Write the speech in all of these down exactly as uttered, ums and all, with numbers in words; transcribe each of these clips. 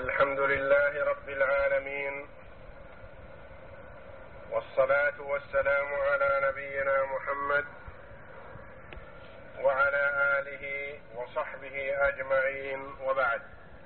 الحمد لله رب العالمين، والصلاة والسلام على نبينا محمد وعلى آله وصحبه أجمعين، وبعد.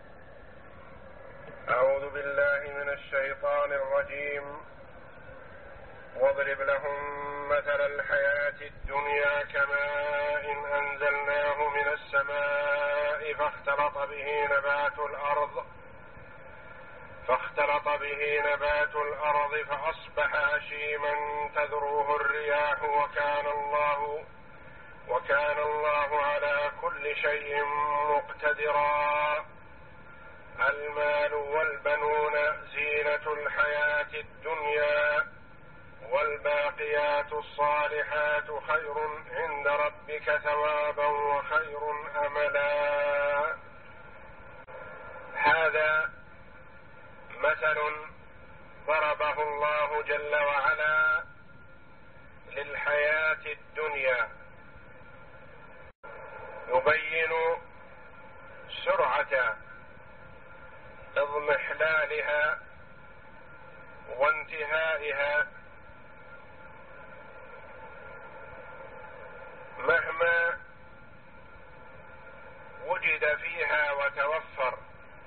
أعوذ بالله من الشيطان الرجيم. واضرب لهم مثل الحياة الدنيا كماء إن أنزلناه من السماء فاختلط به نبات الأرض فاختلط به نبات الأرض فأصبح هشيما تذروه الرياح وكان الله وكان الله على كل شيء مقتدرا. المال والبنون زينة الحياة الدنيا، والباقيات الصالحات خير عند ربك ثوابا وخير أملا. هذا مثل ضربه الله جل وعلا للحياة الدنيا، يبين سرعة اضمحلالها وانتهائها مهما وجد فيها وتوفر،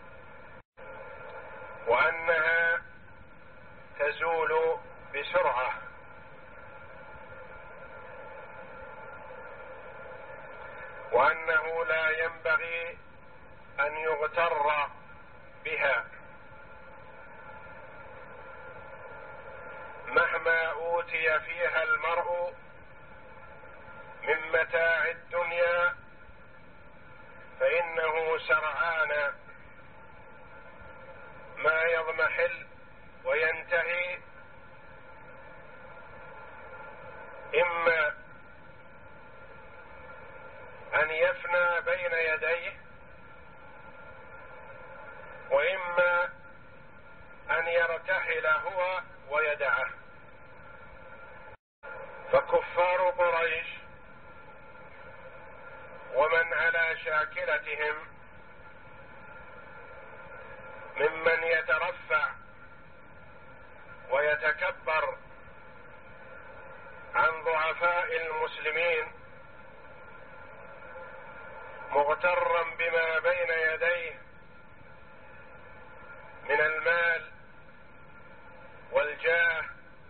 وأنها تزول بسرعة، وأنه لا ينبغي أن يغتر بها مهما أوتي فيها المرء من متاع الدنيا، فإنه سرعان ما يضمحل وينتهي، إما أن يفنى بين يديه، وإما أن يرتحل هو ويدعه. فكفار قريش ومن على شاكلتهم ممن يترفع ويتكبر عن ضعفاء المسلمين مغترا بما بين يديه من المال والجاه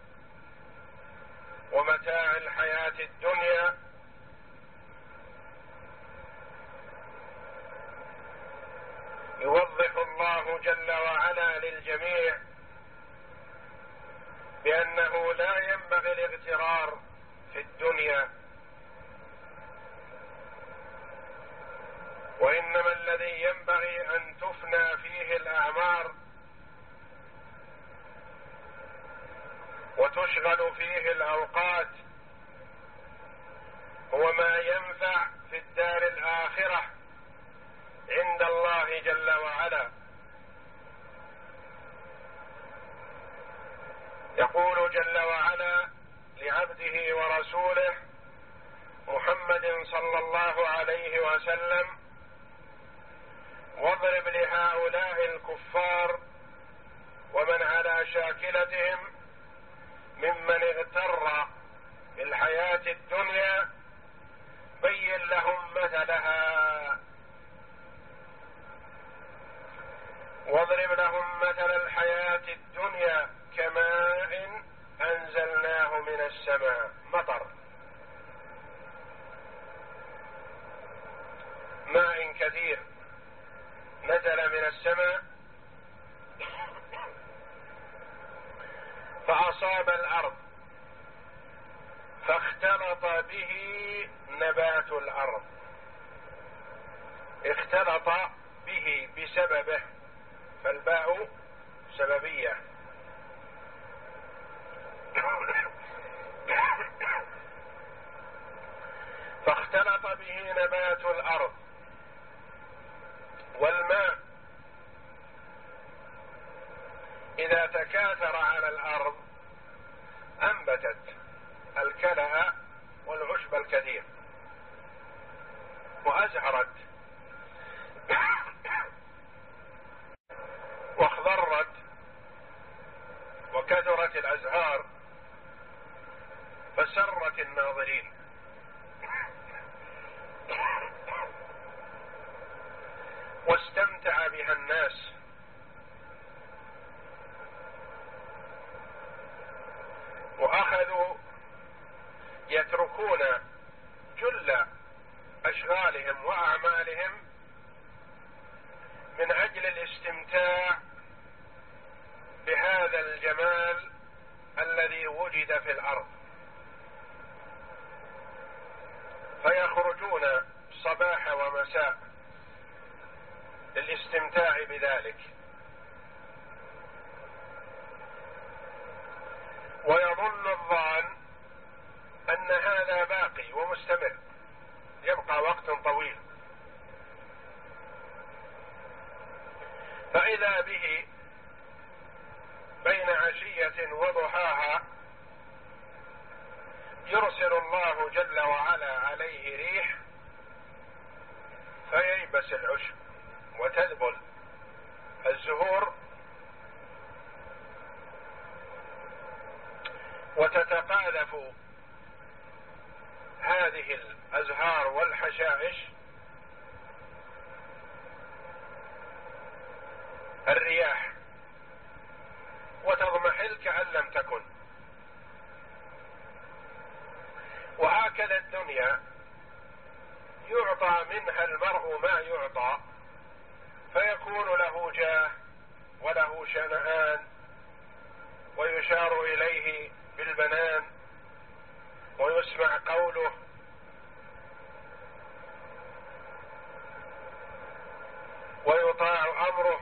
ومتاع الحياة الدنيا، يوضح الله جل وعلا للجميع بأنه لا ينبغي الاغترار في الدنيا، وإنما الذي ينبغي أن تفنى فيه الأعمار وتشغل فيه الأوقات هو ما ينفع في الدار الآخرة عند الله جل وعلا. يقول جل وعلا لعبده ورسوله محمد صلى الله عليه وسلم: واضرب لهؤلاء الكفار ومن على شاكلتهم ممن اغتر بالحياة الدنيا، بين لهم مثلها. واضرب لهم مثل الحياة الدنيا كماء أنزلناه من السماء، مطر، ماء كثير نزل من السماء فأصاب الأرض فاختلط به نبات الأرض، اختلط به بسببه، فالباء سببية. فاختلط به نبات الأرض، والماء إذا تكاثر على الأرض أنبتت الكلأ والعشب الكثير وأزهرت الناظرين. واستمتع بها الناس، وأخذوا يتركون جل أشغالهم وأعمالهم من أجل الاستمتاع بهذا الجمال الذي وجد في الأرض، فيخرجون صباح ومساء للاستمتاع بذلك، ويظن الظان أن هذا باقي ومستمر يبقى وقت طويل، فإذا به بين عشية وضحاها يرسل الله جل وعلا عليه ريح فييبس العشب وتذبل الزهور وتتقاذف هذه الأزهار والحشائش الرياح وتضمحل كأن لم تكن. وهكذا الدنيا يعطى منها المرء ما يعطى، فيكون له جاه وله شنآن ويشار إليه بالبنان ويسمع قوله، ويطاع أمره،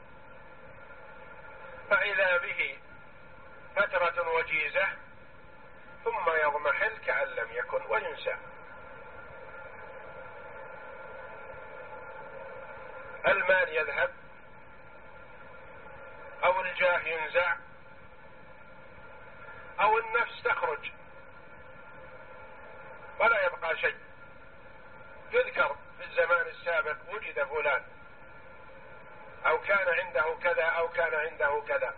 فإذا به فترة وجيزة ثم يضمحل كأن لم يكن وينسى. المال يذهب أو الجاه ينزع أو النفس تخرج ولا يبقى شيء. يذكر في الزمان السابق وجد فلان أو كان عنده كذا أو كان عنده كذا.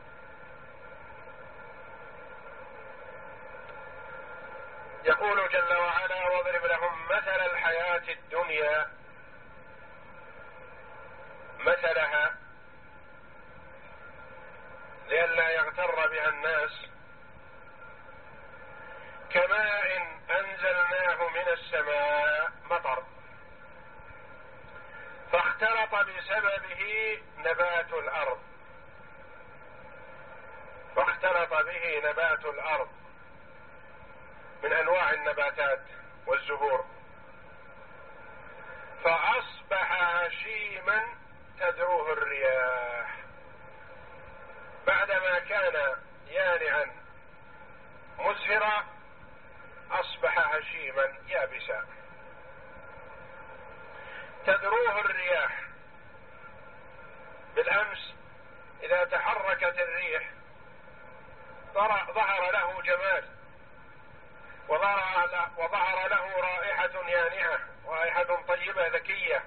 يقول جل وعلا: واضرب لهم مثل الحياة الدنيا، مثلها لئلا يغتر بها الناس، كماء أنزلناه من السماء مطر فاختلط بسببه نبات الأرض فاختلط به نبات الأرض من أنواع النباتات والزهور، فأصبح هشيما تذروه الرياح. بعدما كان يانعا مزهرا أصبح هشيما يابسا تذروه الرياح. بالأمس إذا تحركت الريح ظهر له جمال وظهر له رائحة يانعة، رائحة طيبة ذكية.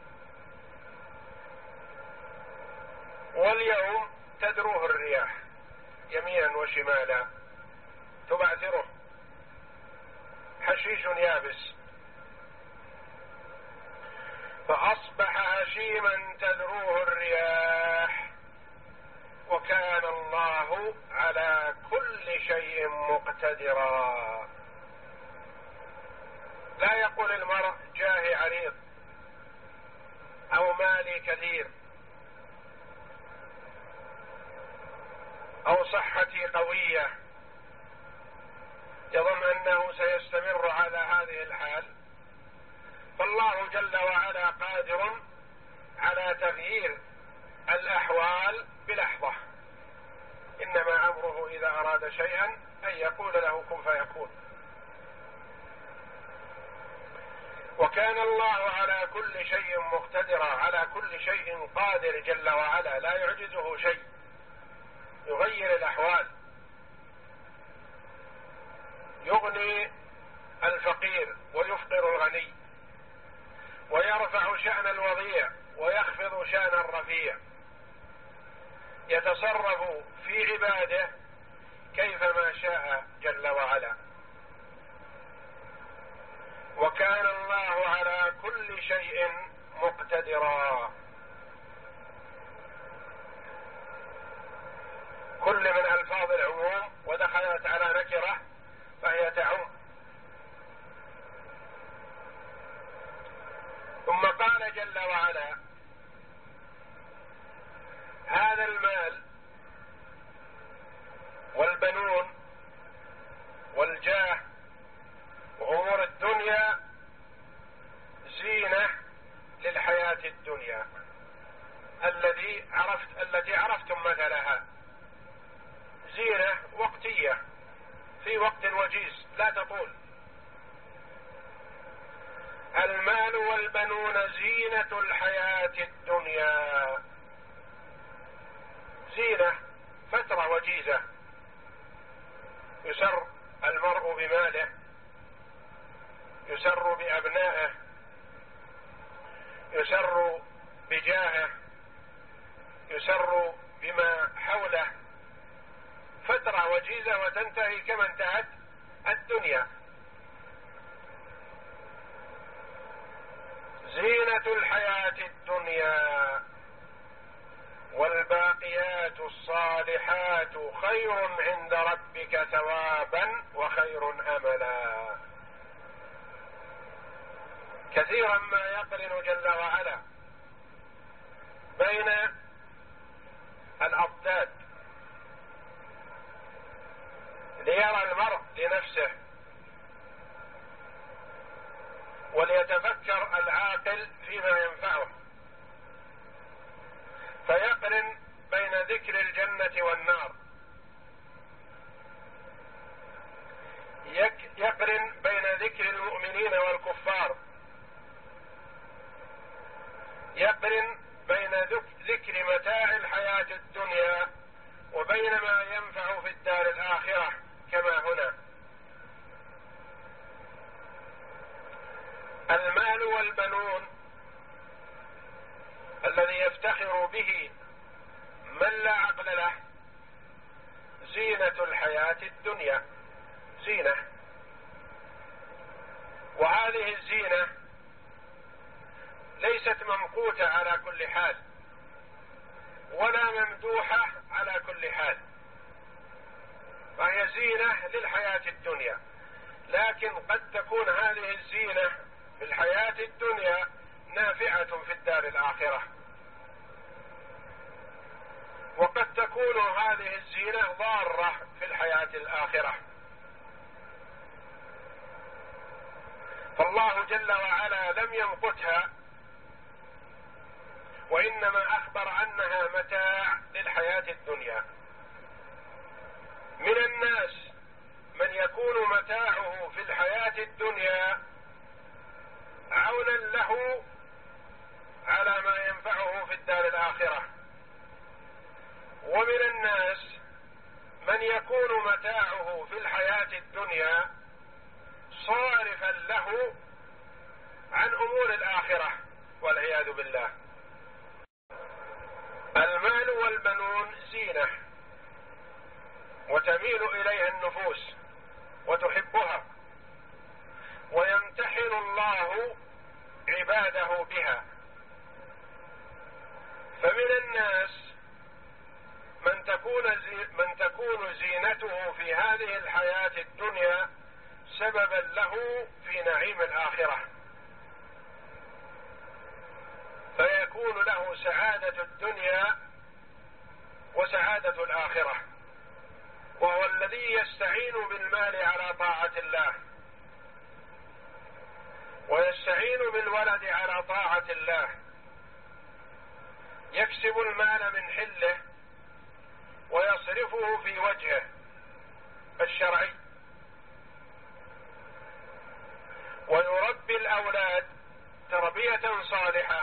واليوم تدروه الرياح يمينا وشمالا تبعثره، حشيش يابس، فأصبح هشيما تذروه الرياح، وكان الله على كل شيء مقتدرا. لا يقول المرء جاهي عريض أو مالي كثير أو صحتي قوية يظن أنه سيستمر على هذه الحال، فالله جل وعلا قادر على تغيير الأحوال بلحظة، إنما أمره إذا أراد شيئا أن يقول له كن فيكون. وكان الله على كل شيء مقتدرا، على كل شيء قادر جل وعلا، لا يعجزه شيء، يغير الأحوال، يغني الفقير ويفقر الغني، ويرفع شأن الوضيع ويخفض شأن الرفيع، يتصرف في عباده كيفما شاء جل وعلا. وكان الله على كل شيء مقتدرا. كل من ألفاظ العموم ودخلت على نكرة فهي تعم. ثم قال جل وعلا: هذا المال والبنون والجاه وأمور الدنيا زينة للحياة الدنيا الذي عرفت التي عرفتم مثلها، زينة وقتية في وقت وجيز لا تطول. المال والبنون زينة الحياة الدنيا، زينة فترة وجيزة، يسر المرء بماله، يسر بأبنائه، يسر بجاهه، يسر بما حوله، فترة وجيزة وتنتهي كما انتهت الدنيا. زينة الحياة الدنيا والباقيات الصالحات خير عند ربك ثوابا وخير أملا. كثيرا ما يقرن جل وعلا بين الأضداد ليرى المرء لنفسه وليتفكر العاقل فيما ينفعه، فيقرن بين ذكر الجنة والنار، يقرن بين ذكر المؤمنين والكفار، يقرن بين ذكر متاع الحياة الدنيا وبين ما ينفع في الدار الآخرة كما هنا. المال والبنون الذي يفتخر به من لا عقل له زينة الحياة الدنيا، زينة، وهذه الزينة ليست ممقوتة على كل حال ولا ممدوحة على كل حال، فهي زينة للحياة الدنيا، لكن قد تكون هذه الزينة في الحياة الدنيا نافعة في الدار الآخرة، وقد تكون هذه الزينة ضارة في الحياة الآخرة. فالله جل وعلا لم يمقتها، وإنما أخبر أنها متاع للحياة الدنيا. من الناس من يكون متاعه في الحياة الدنيا عونا له على ما ينفعه في الدار الآخرة، ومن الناس من يكون متاعه في الحياة الدنيا صارفا له عن أمور الآخرة والعياذ بالله. المال والبنون زينة وتميل إليها النفوس وتحبها، ويمتحن الله عباده بها. فمن الناس من تكون زي من تكون زينته في هذه الحياة الدنيا سببا له في نعيم الآخرة، فيكون له سعادة الدنيا وسعادة الآخرة، وهو الذي يستعين بالمال على طاعة الله، ويستعين بالولد على طاعة الله، يكسب المال من حله ويصرفه في وجهه الشرعي، ويربي الأولاد تربية صالحة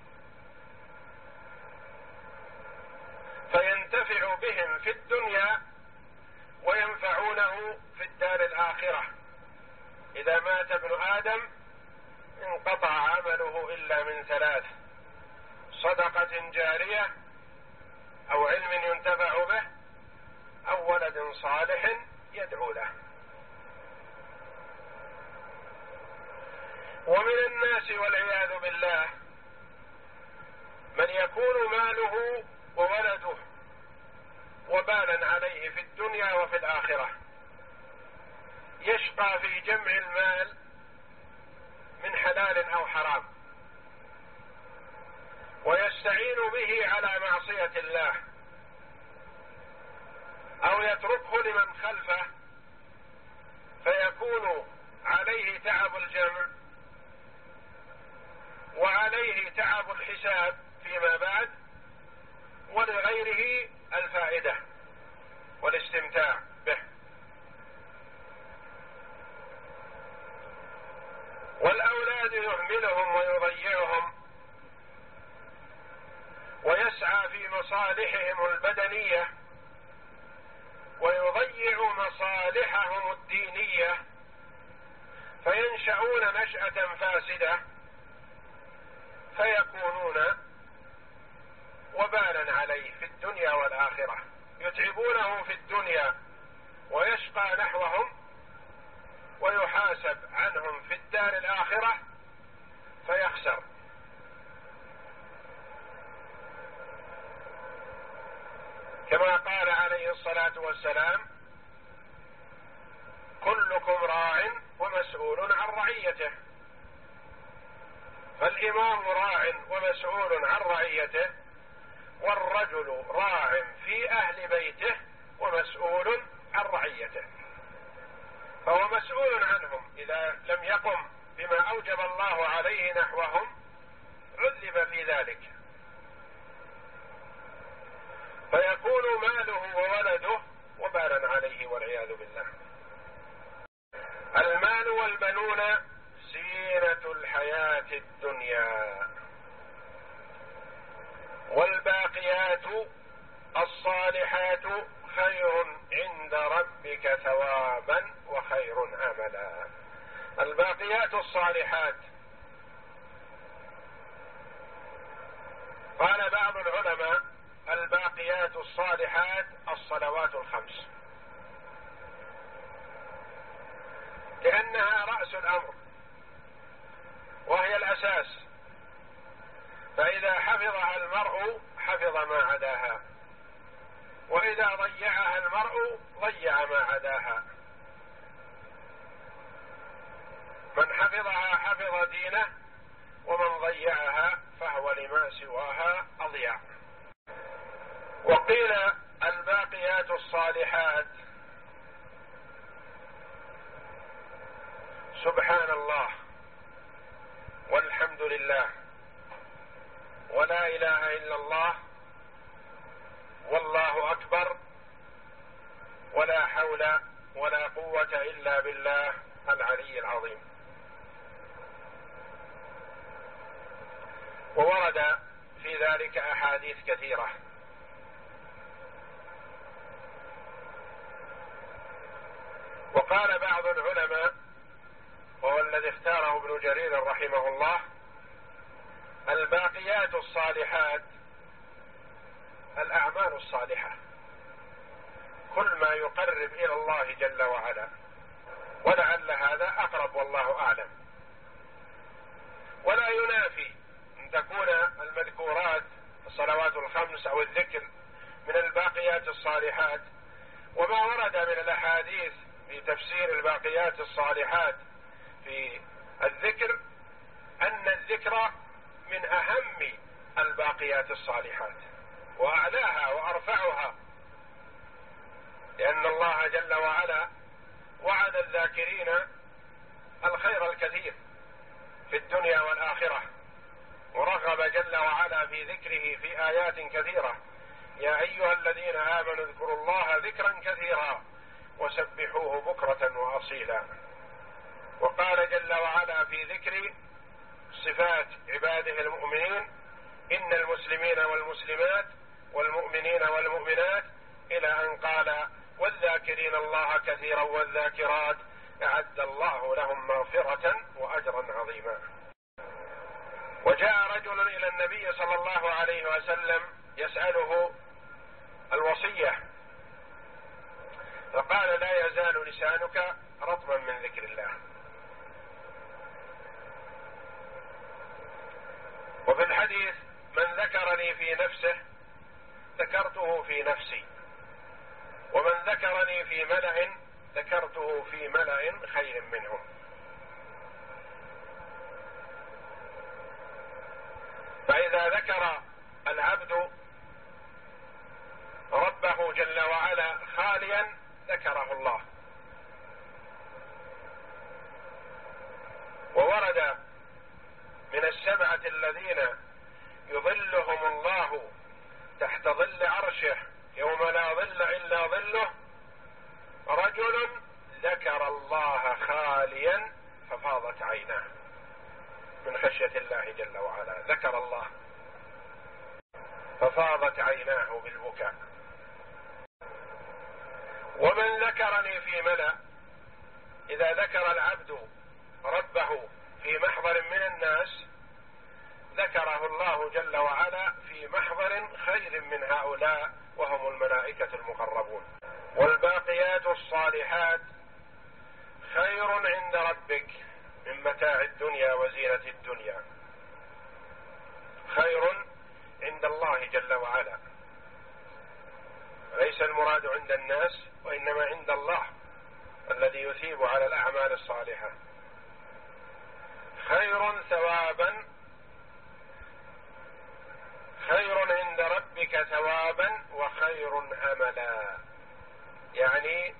فينتفع بهم في الدنيا وينفعونه في الدار الآخرة. إذا مات ابن آدم انقطع عمله إلا من ثلاث: صدقة جارية، أو علم ينتفع به، أو ولد صالح يدعو له. ومن الناس والعياذ بالله من يكون ماله وولده وبالا عليه في الدنيا وفي الآخرة، يشقى في جمع المال من حلال أو حرام، ويستعين به على معصية الله، أو يتركه لمن خلفه فيكون عليه تعب الجمع وعليه تعب الحساب فيما بعد، ولغيره الفائدة والاستمتاع به. والأولاد يهملهم ويضيعهم ويسعى في مصالحهم البدنية ويضيع مصالحهم الدينية، فينشأون نشأة فاسدة فيكونون وبالا عليه في الدنيا والآخرة، يتعبونه في الدنيا ويشقى نحوهم، ويحاسب عنهم في الدار الآخرة فيخسر. كما قال عليه الصلاة والسلام: كلكم راع ومسؤول عن رعيته. فالإمام راع ومسؤول عن رعيته، والرجل راع في أهل بيته ومسؤول عن رعيته، فهو مسؤول عنهم. إذا لم يقم بما أوجب الله عليه نحوهم عذب في ذلك، فيكون ماله وولده وبالا عليه والعياذ بالله. المال والبنون زينة الحياة الدنيا، والباقيات الصالحات خير عند ربك ثوابا وخير املا. الباقيات الصالحات، قال بعض العلماء: الباقيات الصالحات الصلوات الخمس، لأنها رأس الأمر وهي الأساس، فإذا حفظها المرء حفظ ما عداها، وإذا ضيعها المرء ضيع ما عداها. من حفظها حفظ دينه، ومن ضيعها فهو لما سواها أضيع. وقيل الباقيات الصالحات سبحان الله والحمد لله ولا إله إلا الله والله أكبر ولا حول ولا قوة إلا بالله العلي العظيم. وورد في ذلك أحاديث كثيرة. وقال بعض العلماء، وهو الذي اختاره ابن جرير رحمه الله: الباقيات الصالحات الأعمال الصالحة، كل ما يقرب إلى الله جل وعلا، ولعل هذا أقرب والله أعلم. ولا ينافي أن تكون المذكورات الصلوات الخمس أو الذكر من الباقيات الصالحات. وما ورد من الأحاديث في تفسير الباقيات الصالحات في الذكر أن الذكر من أهم الباقيات الصالحات وأعلاها وأرفعها، لأن الله جل وعلا وعد الذاكرين الخير الكثير في الدنيا والآخرة، ورغب جل وعلا في ذكره في آيات كثيرة: يا أيها الذين آمنوا اذكروا الله ذكرا كثيرا وسبحوه بكرة وأصيلا. وقال جل وعلا في ذكر صفات عباده المؤمنين: إن المسلمين والمسلمات والمؤمنين والمؤمنات، إلى أن قال: والذاكرين الله كثيرا والذاكرات أعد الله لهم مغفرة وأجرا عظيما. وجاء رجل إلى النبي صلى الله عليه وسلم يسأله الوصية، فقال: لا يزال لسانك رطبا من ذكر الله. وفي الحديث: من ذكرني في نفسه ذكرته في نفسي، ومن ذكرني في ملأ ذكرته في ملأ خير منهم. فإذا ذكر العبد ربه جل وعلا خاليا ذكره الله. وورد من السبعة الذين يظلهم الله تحت ظل عرشه يوم لا ظل إلا ظله: رجل ذكر الله خاليا ففاضت عيناه من خشية الله جل وعلا. ذكر الله ففاضت عيناه بالبكاء. ومن ذكرني في ملأ: إذا ذكر العبد ربه في محضر من الناس ذكره الله جل وعلا في محضر خير من هؤلاء، وهم الملائكة المقربون. والباقيات الصالحات خير عند ربك من متاع الدنيا وزينة الدنيا. خير عند الله جل وعلا، ليس المراد عند الناس، وإنما عند الله الذي يثيب على الأعمال الصالحة. خير ثوابا، خير عند ربك ثوابا وخير أملا، يعني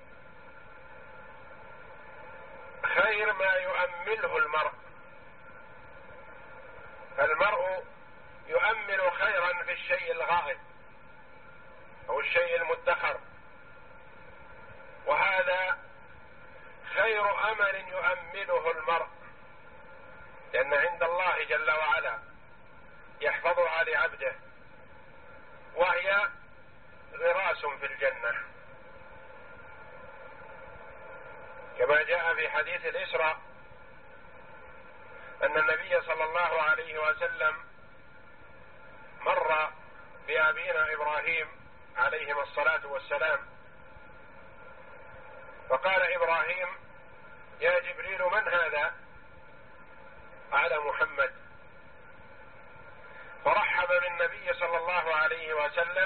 خير ما يؤمله المرء. فالمرء يؤمل خيرا في الشيء الغائب أو الشيء المدخر، وهذا خير أمل يؤمله المرء، لأن عند الله جل وعلا يحفظها لعبده، وهي غراس في الجنة، كما جاء في حديث الإسراء أن النبي صلى الله عليه وسلم مر بأبينا إبراهيم عليهما الصلاة والسلام، فقال إبراهيم: يا جبريل من هذا؟ قال: محمد. فرحب بالنبي صلى الله عليه وسلم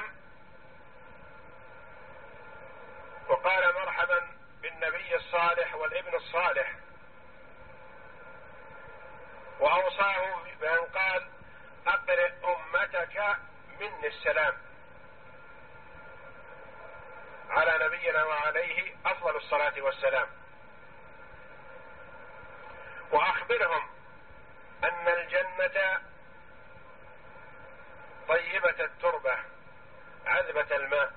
وقال: مرحبا بالنبي الصالح والابن الصالح، وأوصاه بأن قال: أقرئ أمتك مني السلام على نبينا وعليه أفضل الصلاة والسلام، وأخبرهم أن الجنة طيبة التربة عذبة الماء،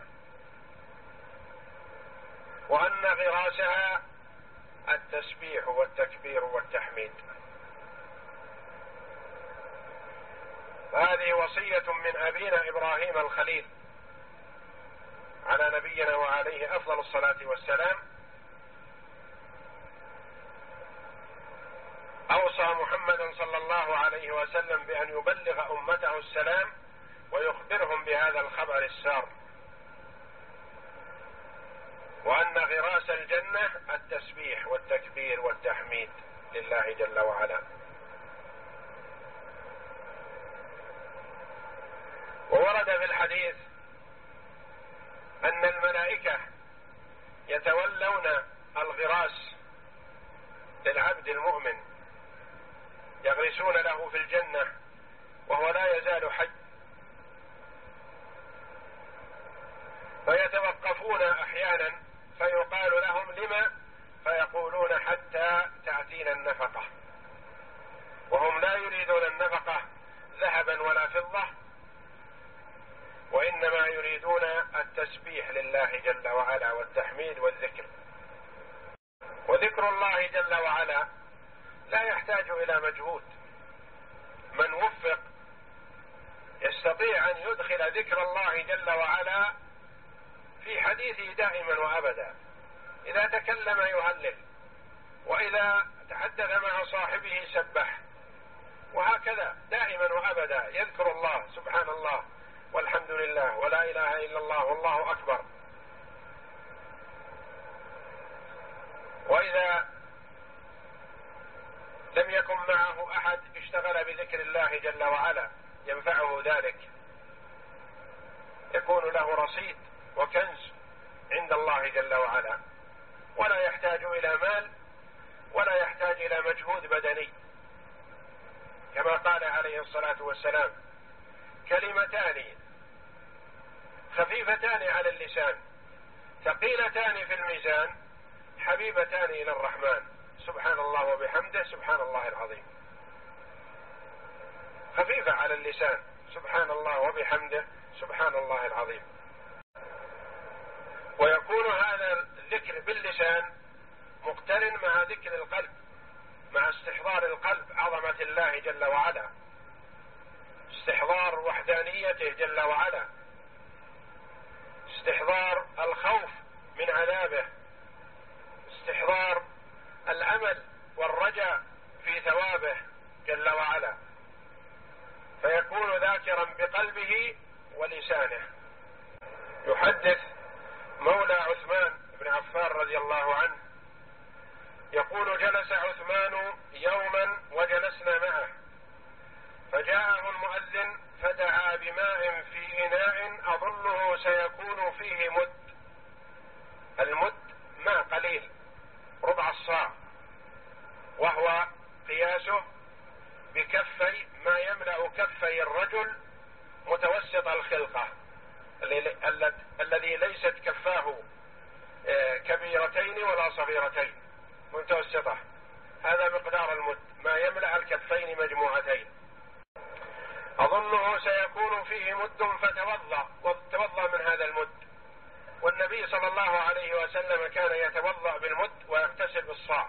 وأن غراسها التسبيح والتكبير والتحميد. هذه وصية من أبينا إبراهيم الخليل على نبينا وعليه أفضل الصلاة والسلام. أوصى محمدا صلى الله عليه وسلم بأن يبلغ أمته السلام ويخبرهم بهذا الخبر السار، وأن غراس الجنة التسبيح والتكبير والتحميد لله جل وعلا. وورد في الحديث أن الملائكة يتولون الغراس للعبد المؤمن، يغرسون له في الجنة وهو لا يزال حي، فيتوقفون أحيانا فيقال لهم: لما؟ فيقولون: حتى تأتينا النفقة. وهم لا يريدون النفقة ذهبا ولا فضة، وإنما يريدون التسبيح لله جل وعلا والتحميد والذكر. وذكر الله جل وعلا لا يحتاج إلى مجهود. من وفق يستطيع أن يدخل ذكر الله جل وعلا في حديثه دائما وأبدا. إذا تكلم يهلل، وإذا تحدث مع صاحبه سبح، وهكذا دائما وأبدا يذكر الله: سبحان الله والحمد لله ولا إله إلا الله والله أكبر. وإذا لم يكن معه أحد اشتغل بذكر الله جل وعلا ينفعه ذلك، يكون له رصيد وكنز عند الله جل وعلا، ولا يحتاج إلى مال ولا يحتاج إلى مجهود بدني، كما قال عليه الصلاة والسلام: كلمتان خفيفتان على اللسان ثقيلتان في الميزان حبيبتان إلى الرحمن، سبحان الله وبحمده سبحان الله العظيم. خفيفة على اللسان، سبحان الله وبحمده سبحان الله العظيم. ويكون هذا الذكر باللسان مقترن مع ذكر القلب، مع استحضار القلب عظمة الله جل وعلا، استحضار وحدانيته جل وعلا، استحضار الخوف من عذابه، استحضار الأمل والرجاء في ثوابه جل وعلا، فيكون ذاكرا بقلبه ولسانه. يحدث مولى عثمان بن عفان رضي الله عنه يقول: جلس عثمان يوما وجلسنا معه، فجاءه المؤذن فدعا بماء في إناء أظنه سيكون فيه مد. المد ماء قليل ربع الصاع، وهو قياسه بكفي ما يملأ كفي الرجل متوسط الخلقة، الذي ليست كفاه كبيرتين ولا صغيرتين، متوسطة. هذا مقدار المد، ما يملأ الكفين مجموعتين. أظنه سيكون فيه مد فتوضأ، وتوضأ من هذا المد. والنبي صلى الله عليه وسلم كان يتوضأ بالمد ويغتسل بالصاع،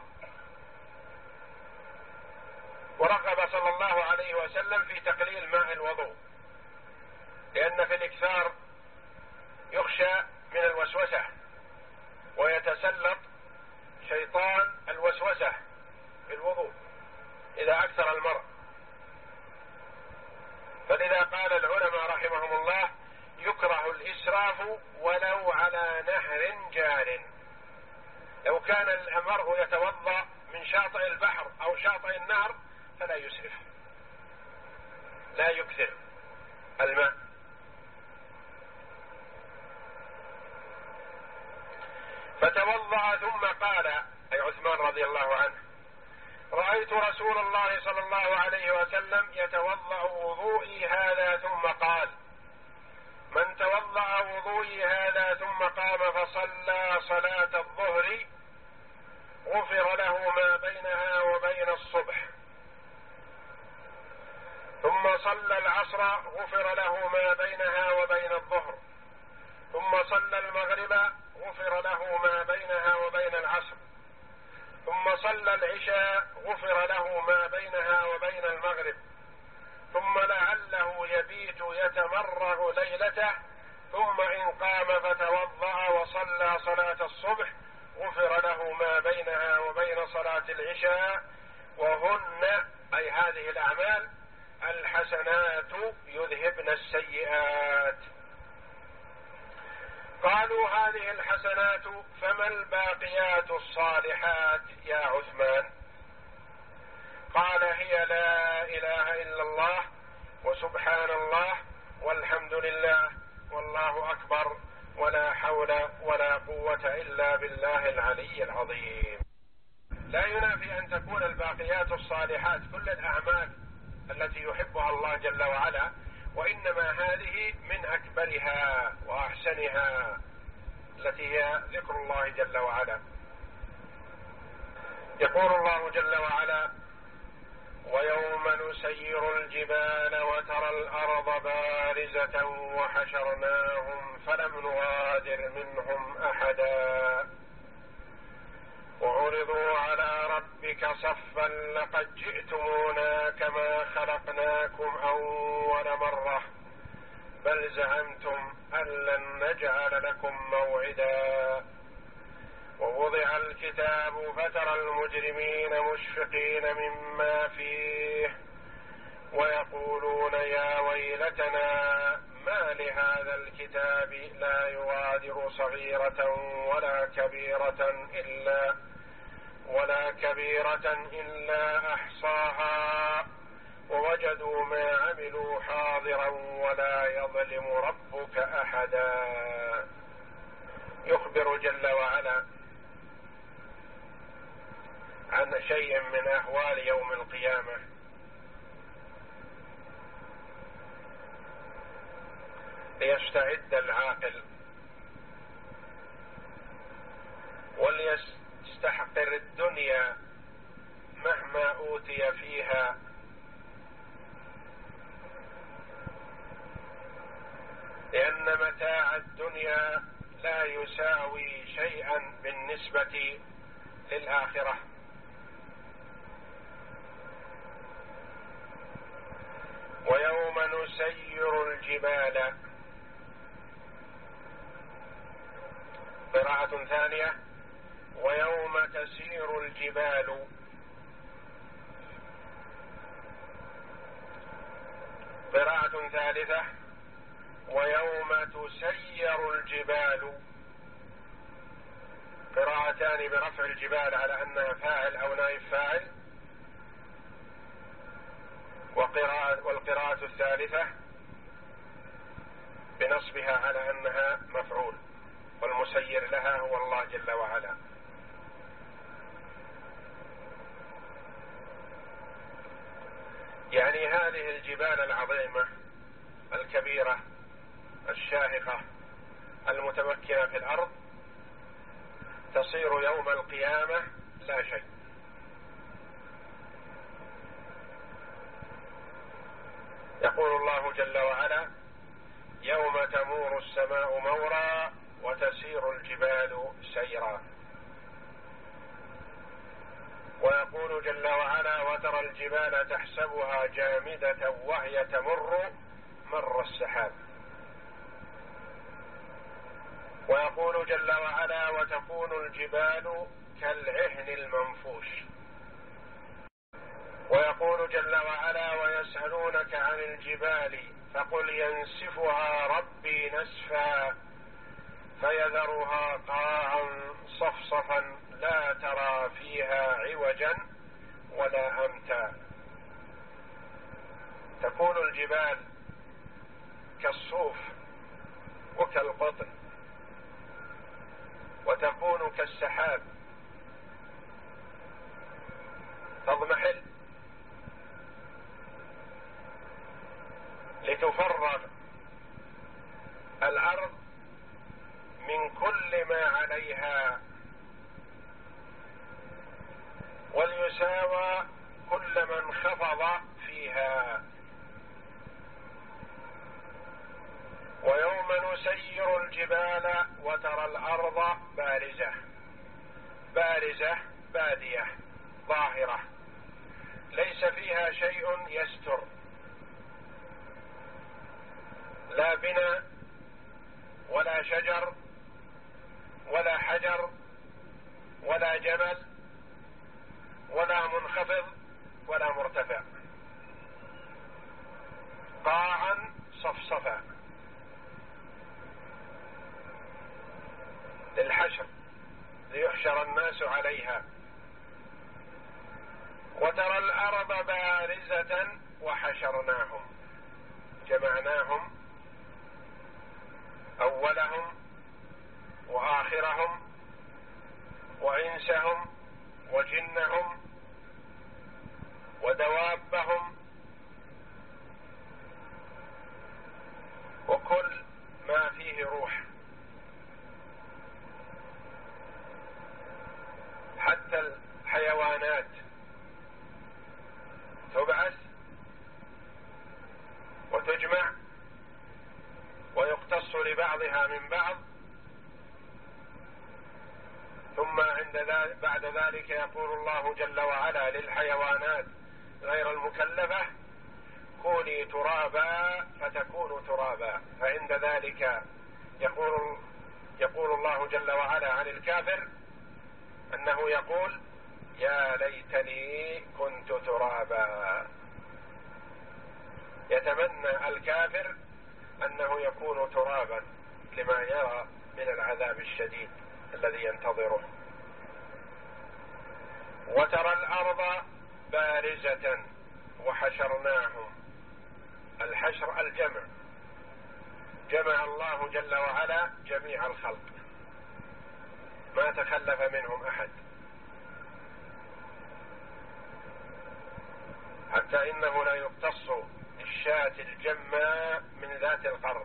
ورغب صلى الله عليه وسلم في تقليل ماء الوضوء، لأن في الإكثار يخشى من الوسوسة، ويتسلط شيطان الوسوسة في الوضوء إذا أكثر المرء. فلذا قال العلماء رحمهم الله: يكره الإسراف ولو على نهر جار. لو كان المرء يتوضأ من شاطئ البحر أو شاطئ النهر فلا يسرف، لا يكثر الماء. فتوضأ ثم قال، أي عثمان رضي الله عنه: رأيت رسول الله صلى الله عليه وسلم يتوضأ وضوئي هذا ثم قال: من توضأ وضوئي هذا ثم قام فصلى صلاة الظهر غفر له ما بينها وبين الصبح، ثم صلى العصر غفر له ما بينها وبين الظهر، ثم صلى المغرب غفر له ما بينها وبين العصر، ثم صلى العشاء غفر له ما بينها وبين المغرب، ثم لعله يبيت يتمرغ ليلته، ثم إن قام فتوضأ وصلى صلاة الصبح غفر له ما بينها وبين صلاة العشاء، وهن أي هذه الأعمال الحسنات يذهبن السيئات. قالوا: هذه الحسنات فما الباقيات الصالحات يا عثمان؟ قال: هي لا إله إلا الله وسبحان الله والحمد لله والله أكبر ولا حول ولا قوة إلا بالله العلي العظيم. لا ينافي أن تكون الباقيات الصالحات كل الأعمال التي يحبها الله جل وعلا، وإنما هذه من أكبرها وأحسنها، التي هي ذكر الله جل وعلا. يقول الله جل وعلا: ويوم نسير الجبال وترى الأرض بارزة وحشرناهم فلم نغادر منهم أحدا وعرضوا على ربك صفا لقد جئتمونا كما خلقناكم أول مرة بل زعمتم أن لن نجعل لكم موعدا ووضع الكتاب فترى المجرمين مشفقين مما فيه ويقولون يا ويلتنا ما لهذا الكتاب لا يغادر صغيرة ولا كبيرة إلا ولا كبيرة إلا أحصاها ووجدوا ما عملوا حاضرا ولا يظلم ربك أحدا. يخبر جل وعلا عن شيء من أهوال يوم القيامة، ليستعد العاقل وليستحقر الدنيا مهما أوتي فيها، لأن متاع الدنيا لا يساوي شيئا بالنسبة للآخرة. ويوم نسير الجبال، قراءة ثانية ويوم تسير الجبال، قراءة ثالثة ويوم تسير الجبال، قراءتان برفع الجبال على أنها فاعل أو نائب فاعل، وقراءة والقراءة الثالثة بنصبها على أنها مفعول، والمسير لها هو الله جل وعلا. يعني هذه الجبال العظيمة الكبيرة الشاهقة المتمكنة في الأرض تصير يوم القيامة لا شيء. يقول الله جل وعلا يوم تمور السماء مورا وتسير الجبال سيرا. ويقول جل وعلا وترى الجبال تحسبها جامدة وهي تمر مر السحاب. ويقول جل وعلا وتكون الجبال كالعهن المنفوش. ويقول جل وعلا ويسألونك عن الجبال فقل ينسفها ربي نسفا فيذرها قاعا صفصفا لا ترى فيها عوجا ولا أمتا. تكون الجبال كالصوف وكالقطن، وتكون كالسحاب تضمحل لتفرغ الأرض من كل ما عليها وليساوى كل من خفض فيها. ويوم نسير الجبال وترى الأرض بارزة، بارزة بادية ظاهرة ليس فيها شيء يستر، لا بناء ولا شجر ولا حجر ولا جبل ولا منخفض ولا مرتفع، قاعا صفصفا للحشر ليحشر الناس عليها. وترى الأرض بارزة وحشرناهم، جمعناهم أولهم وآخرهم وإنسهم وجنهم ودوابهم وكل ما فيه روح، حتى الحيوانات تبعث وتجمع ويقتص لبعضها من بعض، ثم عند ذلك بعد ذلك يقول الله جل وعلا للحيوانات غير المكلفة كوني ترابا فتكون ترابا. فعند ذلك يقول يقول الله جل وعلا عن الكافر أنه يقول يا ليتني كنت ترابا. يتمنى الكافر أنه يكون ترابا لما يرى من العذاب الشديد الذي ينتظره. وترى الأرض بارزة وحشرناهم. الحشر الجمع، جمع الله جل وعلا جميع الخلق، ما تخلف منهم أحد، حتى إنه لا يقتص الشاة الجماء من ذات القرن،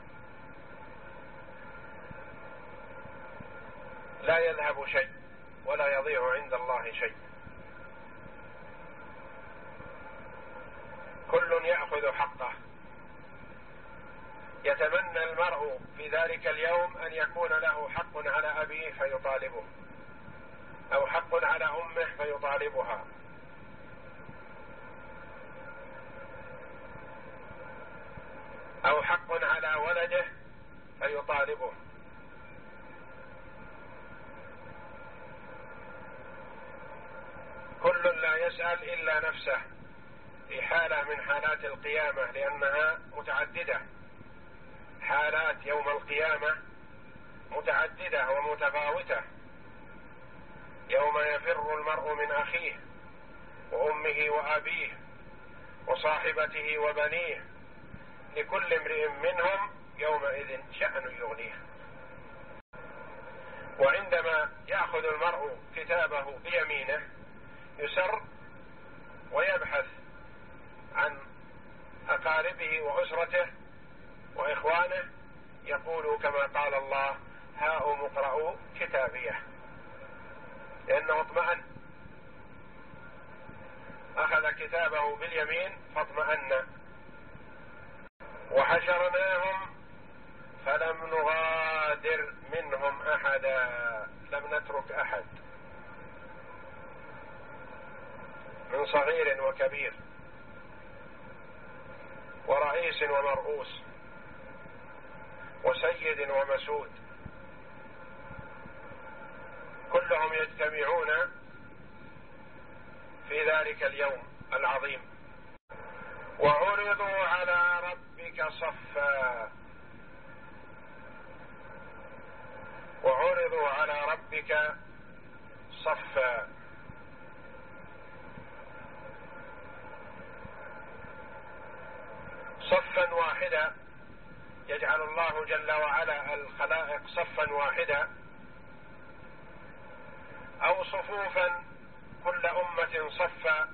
لا يذهب شيء ولا يضيع عند الله شيء، كل يأخذ حقه. يتمنى المرء في ذلك اليوم أن يكون له حق على أبيه فيطالبه، أو حق على أمه فيطالبها، أو حق على ولده فيطالبه. كل لا يسأل إلا نفسه في حالة من حالات القيامة، لأنها متعددة، حالات يوم القيامة متعددة ومتفاوتة. يوم يفر المرء من أخيه وأمه وأبيه وصاحبته وبنيه، لكل امرئ منهم يومئذ شأن يغنيه. وعندما يأخذ المرء كتابه بيمينه يسر ويبحث عن أقاربه وأسرته وإخوانه، يقول كما قال الله: هاؤم اقرءوا كتابيه، لأنه اطمأن، أخذ كتابه باليمين فاطمأن. وحشرناهم فلم نغادر منهم أحدا، لم نترك أحد من صغير وكبير ورئيس ومرؤوس وسيد ومسود، كلهم يجتمعون في ذلك اليوم العظيم. وعرضوا على ربك صفا، وعرضوا على ربك صفا، صفا واحدا، يجعل الله جل وعلا الخلائق صفا واحدا، أو صفوفا كل أمة صفا،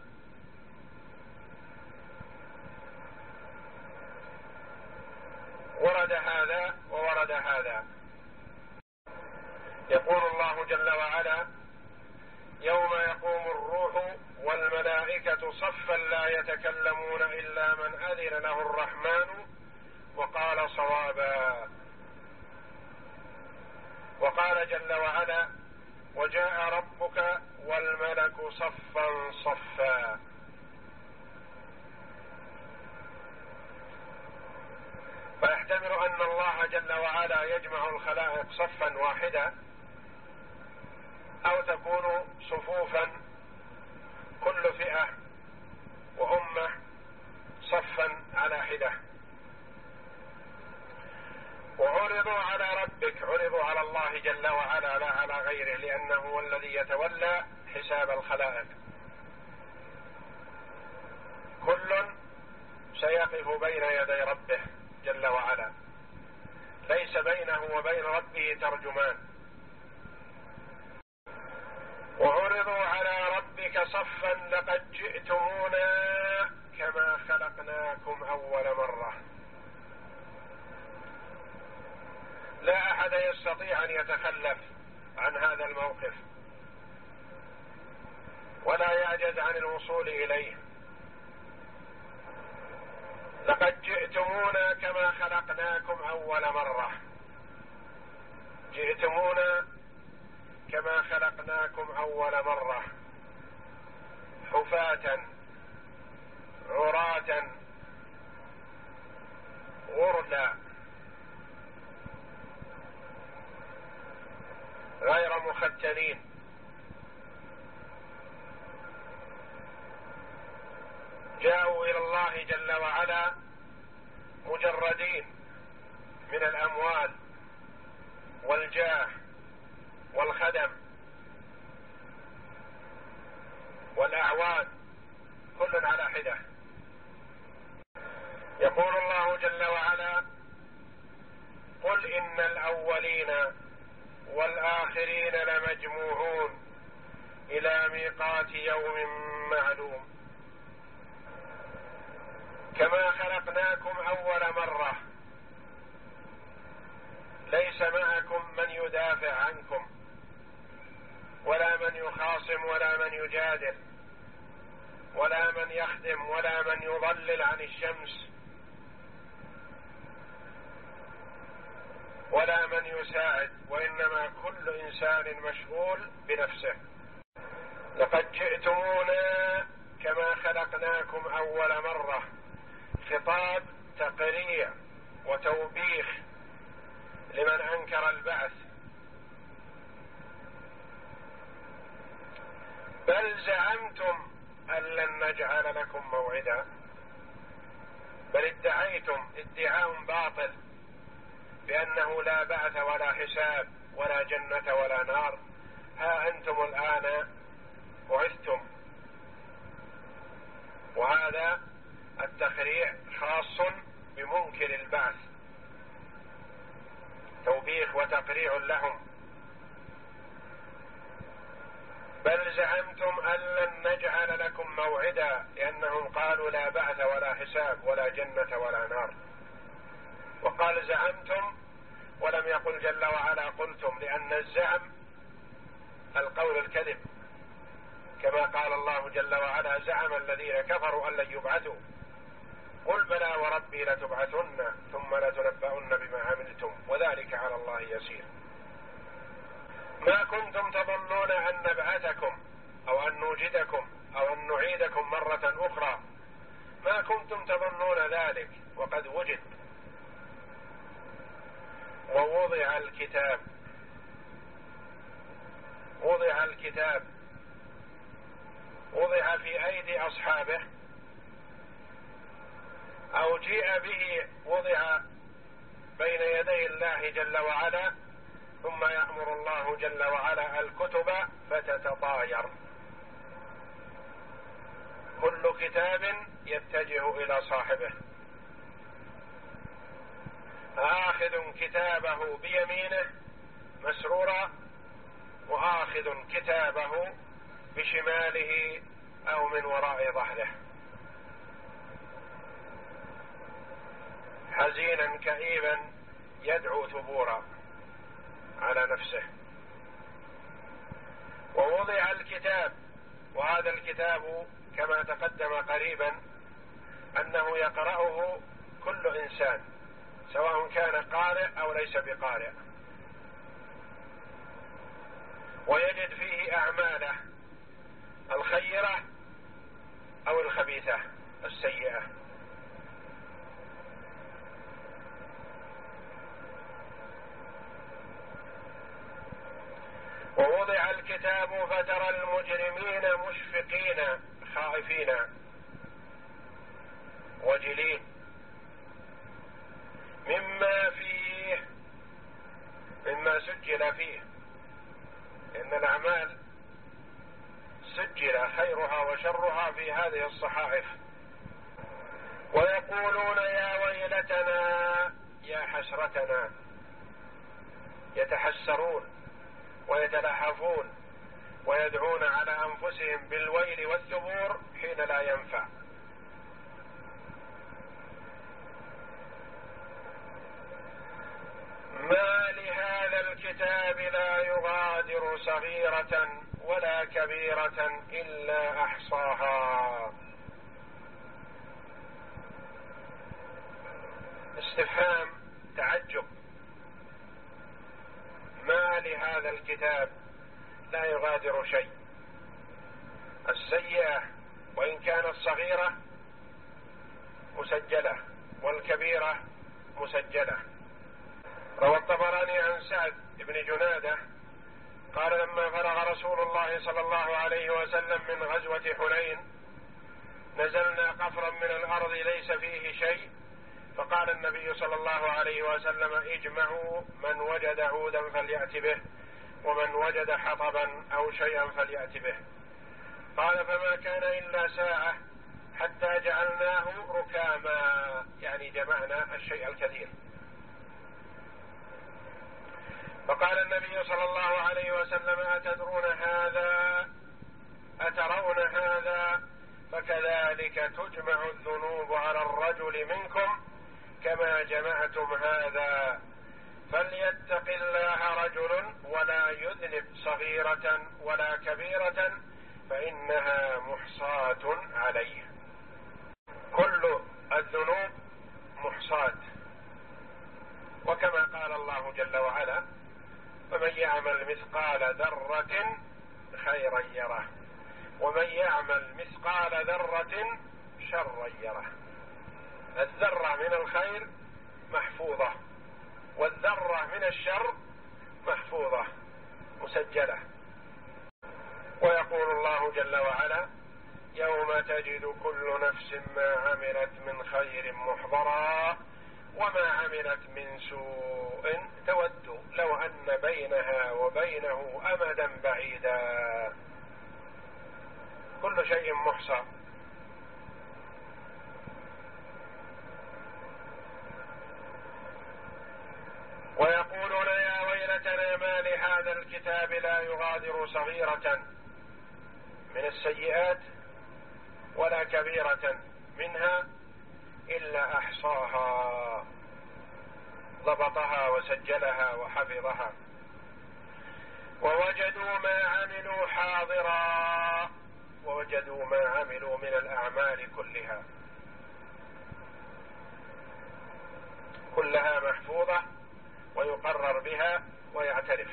ورد هذا وورد هذا. يقول الله جل وعلا: يوم يقوم الروح والملائكة صفا لا يتكلمون إلا من أذن له الرحمن وقال صوابا. وقال جل وعلا: وجاء ربك والملك صفا صفا. فيحتمل أن الله جل وعلا يجمع الخلائق صفا واحدا، أو تكون صفوفا كل فئة وأمة صفا على حدة. وعرضوا على ربك، عرضوا على الله جل وعلا لا على غيره، لأنه هو الذي يتولى حساب الخلائق. كل سيقف بين يدي ربه جل وعلا، ليس بينه وبين ربه ترجمان. وعرضوا على ربك صفا لقد جئتمونا كما خلقناكم أول مرة. لا أحد يستطيع أن يتخلف عن هذا الموقف ولا يعجز عن الوصول إليه. لقد جئتمونا كما خلقناكم أول مرة، جئتمونا كما خلقناكم أول مرة، حفاة عراة غرلا غير مختنين. جاءوا إلى الله جل وعلا مجردين من الأموال والجاه والخدم، والأعوان كل على حدة. يقول الله جل وعلا: قل إن الأولين والآخرين لمجموعون إلى ميقات يوم معلوم كما خلقناكم أول مرة ليس معكم من يدافع عنكم ولا من يخاصم ولا من يجادل ولا من يخدم ولا من يضلل عن الشمس ولا من يساعد، وإنما كل إنسان مشغول بنفسه. لقد جئتمونا كما خلقناكم أول مرة، خطاب تقريع وتوبيخ لمن أنكر البعث. بل زعمتم أن لن نجعل لكم موعدا، بل ادعيتم ادعاء باطل بأنه لا بعث ولا حساب ولا جنة ولا نار. ها أنتم الآن بعثتم، وهذا التخريع خاص بمنكر البعث، توبيخ وتقريع لهم. بل زعمتم أن لن نجعل لكم موعدا، لأنهم قالوا لا بعث ولا حساب ولا جنة ولا نار. وقال زعمتم ولم يقل جل وعلا قلتم، لأن الزعم القول الكذب، كما قال الله جل وعلا: زعم الذين كفروا أن لن يبعثوا قل بلى وربي لتبعثن ثم لتنبؤن بما عملتم وذلك على الله يسير. ما كنتم تظنون أن نبعثكم أو أن نوجدكم أو أن نعيدكم مرة أخرى، ما كنتم تظنون ذلك وقد وجد. ووضع الكتاب، وضع الكتاب وضع في أيدي أصحابه أو جيء به، وضع بين يدي الله جل وعلا، ثم يأمر الله جل وعلا الكتب فتتطاير. كل كتاب يتجه إلى صاحبه، آخذ كتابه بيمينه مسرورا وآخذ كتابه بشماله أو من وراء ظهره، حزينا كئيبا يدعو ثبورا على نفسه. ووضع الكتاب، وهذا الكتاب كما تقدم قريبا أنه يقرأه كل إنسان سواء كان قارئ أو ليس بقارئ، ويجد فيه أعماله الخيرة أو الخبيثة السيئة. ووضع الكتاب فترى المجرمين مشفقين خائفين وجلين مما فيه، مما سجل فيه، إن الأعمال سجل خيرها وشرها في هذه الصحائف. ويقولون يا ويلتنا يا حسرتنا، يتحسرون ويتلهفون ويدعون على أنفسهم بالويل والثبور حين لا ينفع. ما لهذا الكتاب لا يغادر صغيرة ولا كبيرة إلا أحصاها. استفهام تعجب، ما لهذا الكتاب لا يغادر شيء. السيئة وإن كانت صغيرة مسجلة والكبيرة مسجلة. روى الطبراني عن سعد بن جنادة قال لما فرغ رسول الله صلى الله عليه وسلم من غزوة حنين نزلنا قفرا من الأرض ليس فيه شيء، فقال النبي صلى الله عليه وسلم اجمعوا من وجد عودا فليأت به ومن وجد حطبا أو شيئا فليأت به. قال فما كان إلا ساعة حتى جعلناه ركاما، يعني جمعنا الشيء الكثير. فقال النبي صلى الله عليه وسلم أتدرون هذا أترون هذا فكذلك تجمع الذنوب على الرجل منكم كما جمعتم هذا، فليتق الله رجل ولا يذنب صغيرة ولا كبيرة فإنها محصاة عليه. كل الذنوب محصاة، وكما قال الله جل وعلا ومن يعمل مثقال ذرة خيرا يره ومن يعمل مثقال ذرة شرا يره. الذرة من الخير محفوظة والذرة من الشر محفوظة مسجلة. ويقول الله جل وعلا يوم تجد كل نفس ما عملت من خير محضرا وما عملت من سوء تود لو أن بينها وبينه أمدا بعيدا. كل شيء محصى. ويقولون يا ويلتنا ما لهذا الكتاب لا يغادر صغيرة من السيئات ولا كبيرة منها إلا أحصاها، ضبطها وسجلها وحفظها. ووجدوا ما عملوا حاضرا، ووجدوا ما عملوا من الأعمال كلها كلها محفوظة ويقرر بها ويعترف.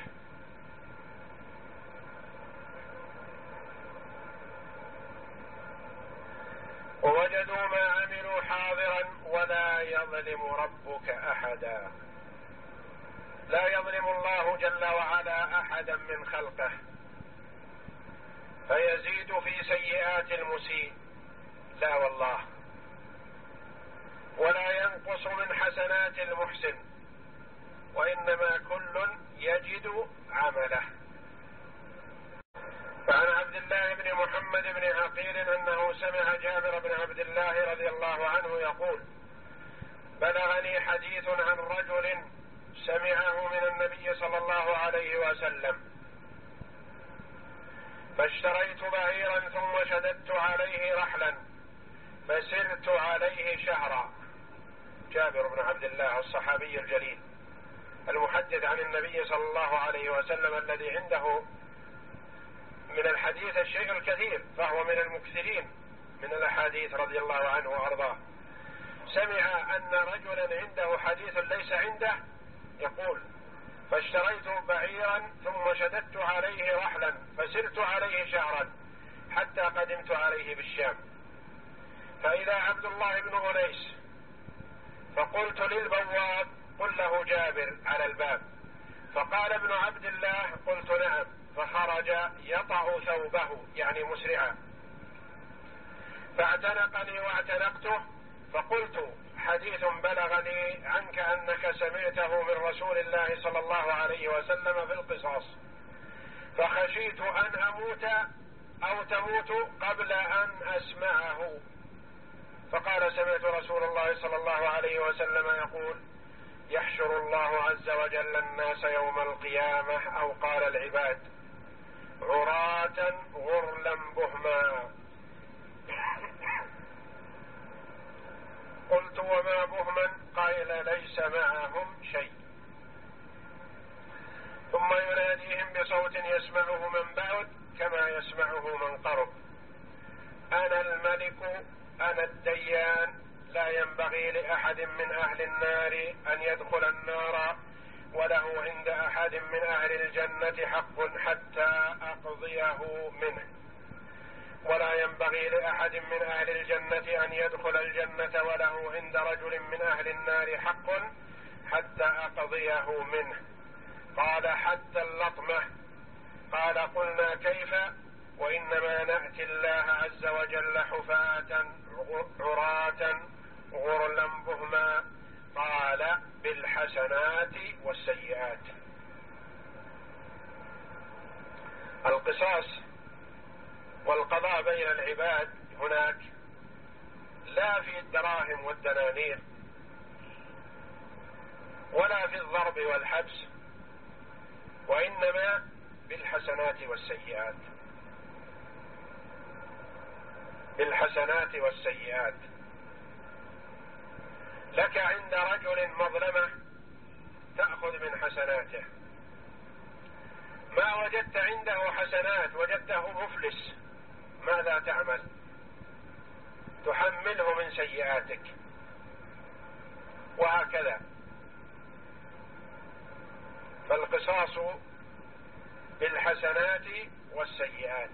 ووجدوا ما عملوا حاضرا ولا يظلم ربك أحدا. لا يظلم الله جل وعلا أحدا من خلقه فيزيد في سيئات المسيء، لا والله، ولا ينقص من حسنات المحسن، وإنما كل يجد عمله. فعن عبد الله بن محمد بن عقيل أنه سمع جابر بن عبد الله رضي الله عنه يقول بلغني حديث عن رجل سمعه من النبي صلى الله عليه وسلم فاشتريت بعيرا ثم شددت عليه رحلا فسرت عليه شهرا. جابر بن عبد الله الصحابي الجليل المحدث عن النبي صلى الله عليه وسلم الذي عنده من الحديث الشيء الكثير، فهو من المكثرين من الأحاديث رضي الله عنه وأرضاه. سمع أن رجلا عنده حديث ليس عنده يقول فاشتريت بعيرا ثم شددت عليه رحلا فسرت عليه شهرا حتى قدمت عليه بالشام، فإذا عبد الله بن أنيس فقلت للبواب قل له جابر على الباب، فقال ابن عبد الله قلت نعم، فخرج يطأ ثوبه يعني مسرعا، فاعتنقني واعتنقته، فقلت حديث بلغني عنك أنك سمعته من رسول الله صلى الله عليه وسلم في القصاص، فخشيت أن أموت أو تموت قبل أن أسمعه. فقال سمعت رسول الله صلى الله عليه وسلم يقول يحشر الله عز وجل الناس يوم القيامة أو قال العباد عراة غرلا بهما. قلت وما بهما؟ قال ليس معهم شيء. ثم يناديهم بصوت يسمعه من بعد كما يسمعه من قرب أنا الملك أنا الديان لا ينبغي لأحد من أهل النار أن يدخل النار وله عند أحد من أهل الجنة حق حتى أقضيه منه، ولا ينبغي لأحد من أهل الجنة أن يدخل الجنة وله عند رجل من أهل النار حق حتى أقضيه منه. قال حتى اللطمة. قال قلنا كيف؟ وإنما نأتي الله عز وجل حفاة عراة غرلا بهما. قال بالحسنات والسيئات. والقضاء بين العباد هناك لا في الدراهم والدنانير ولا في الضرب والحبس، وإنما بالحسنات والسيئات، بالحسنات والسيئات. لك عند رجل مظلمة تأخذ من حسناته، ما وجدت عنده حسنات وجدته مفلس، ماذا تعمل؟ تحمله من سيئاتك، وهكذا. فالقصاص بالحسنات والسيئات.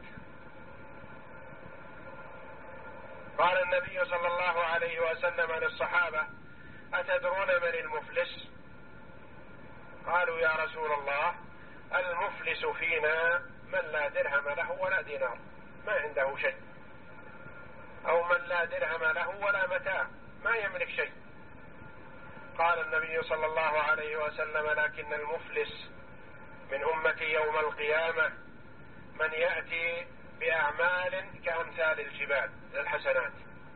قال النبي صلى الله عليه وسلم للصحابة: أتدرون من المفلس؟ قالوا: يا رسول الله، المفلس فينا من لا درهم له ولا دينار، ما عنده شيء، أو من لا درهم له ولا متاع، ما يملك شيء. قال النبي صلى الله عليه وسلم: لكن المفلس من أمتي يوم القيامة من يأتي بأعمال كأمثال الجبال، الحسنات،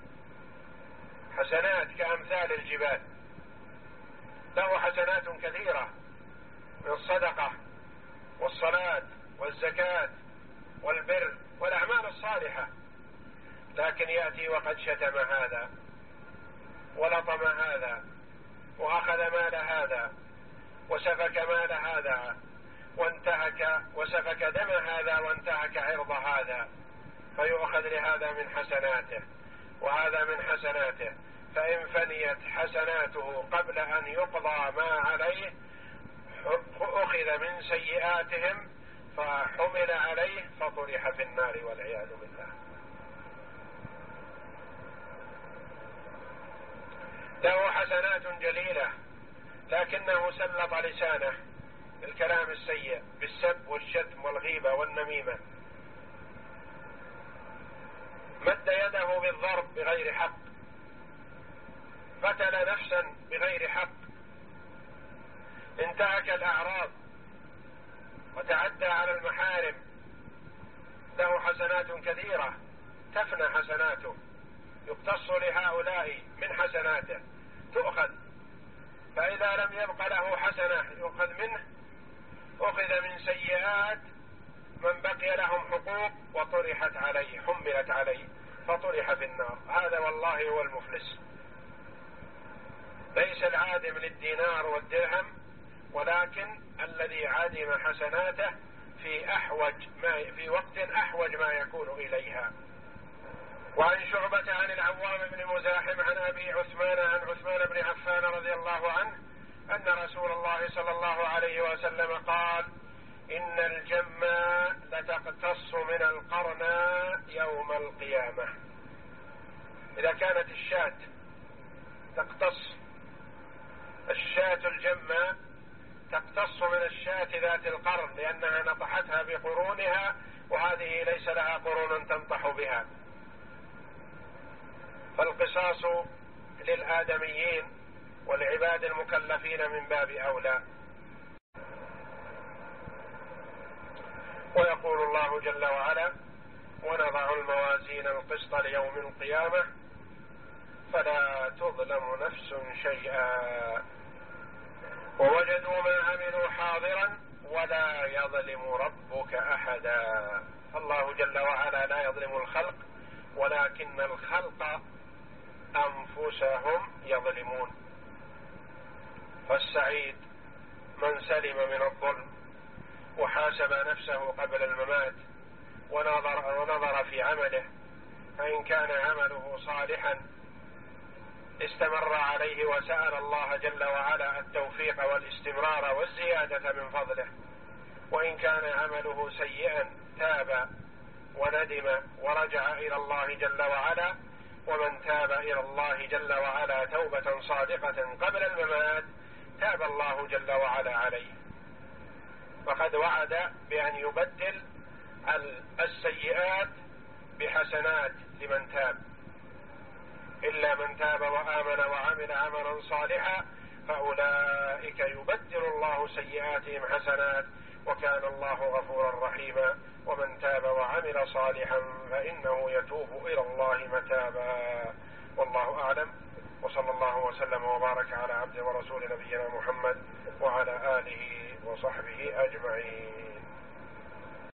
حسنات كأمثال الجبال، له حسنات كثيرة من الصدقة والصلاة والزكاة والبر والأعمال الصالحة، لكن يأتي وقد شتم هذا ولطم هذا وأخذ مال هذا وسفك مال هذا وانتهك وسفك دم هذا وانتهك عرض هذا، فيؤخذ لهذا من حسناته وهذا من حسناته، فإن فنيت حسناته قبل أن يقضى ما عليه أخذ من سيئاتهم فحمل عليه فطرح في النار والعياذ بالله. له حسنات جليلة لكنه سلط لسانه بالكلام السيء، بالسب والشتم والغيبة والنميمة، مد يده بالضرب بغير حق، قتل نفسا بغير حق، انتهك الأعراض وتعدى على المحارم. له حسنات كثيرة تفنى حسناته، يقتص لهؤلاء من حسناته تؤخذ، فإذا لم يبق له حسنة يؤخذ منه أخذ من سيئات من بقي لهم حقوق وطرحت عليه، حملت عليه فطرح في النار. هذا والله هو المفلس، ليس العادم للدينار والدرهم، ولكن الذي عدم حسناته في أحوج ما في وقت أحوج ما يكون إليها. وعن شعبة عن العوام بن مزاحم عن أبي عثمان عن عثمان بن عفان رضي الله عنه أن رسول الله صلى الله عليه وسلم قال: إن الجمة لتقتص من القرناء يوم القيامة. إذا كانت الشاة تقتص، الشاة الجمة تقتص من الشاة ذات القرن لأنها نطحتها بقرونها، وهذه ليس لها قرون تنطح بها، فالقصاص للآدميين والعباد المكلفين من باب أولى. ويقول الله جل وعلا: ونضع الموازين القسط ليوم القيامة فلا تظلم نفس شيئا ووجدوا ما عملوا حاضرا ولا يظلم ربك أحدا. الله جل وعلا لا يظلم الخلق، ولكن الخلق أنفسهم يظلمون. فالسعيد من سلم من الظلم وحاسب نفسه قبل الممات ونظر, ونظر في عمله، فإن كان عمله صالحا استمر عليه وسأل الله جل وعلا التوفيق والاستمرار والزيادة من فضله، وإن كان عمله سيئا تاب وندم ورجع إلى الله جل وعلا. ومن تاب إلى الله جل وعلا توبة صادقة قبل الممات تاب الله جل وعلا عليه، فقد وعد بأن يبدل السيئات بحسنات لمن تاب، إلا من تاب وآمن وعمل عملا صالحا فأولئك يبدل الله سيئاتهم حسنات وكان الله غفورا رحيما. ومن تاب وعمل وعمل صالحا فإنه يتوب إلى الله متابا. والله أعلم، وصلى الله وسلم وبارك على عبد ورسول نبينا محمد وعلى آله وصحبه أجمعين.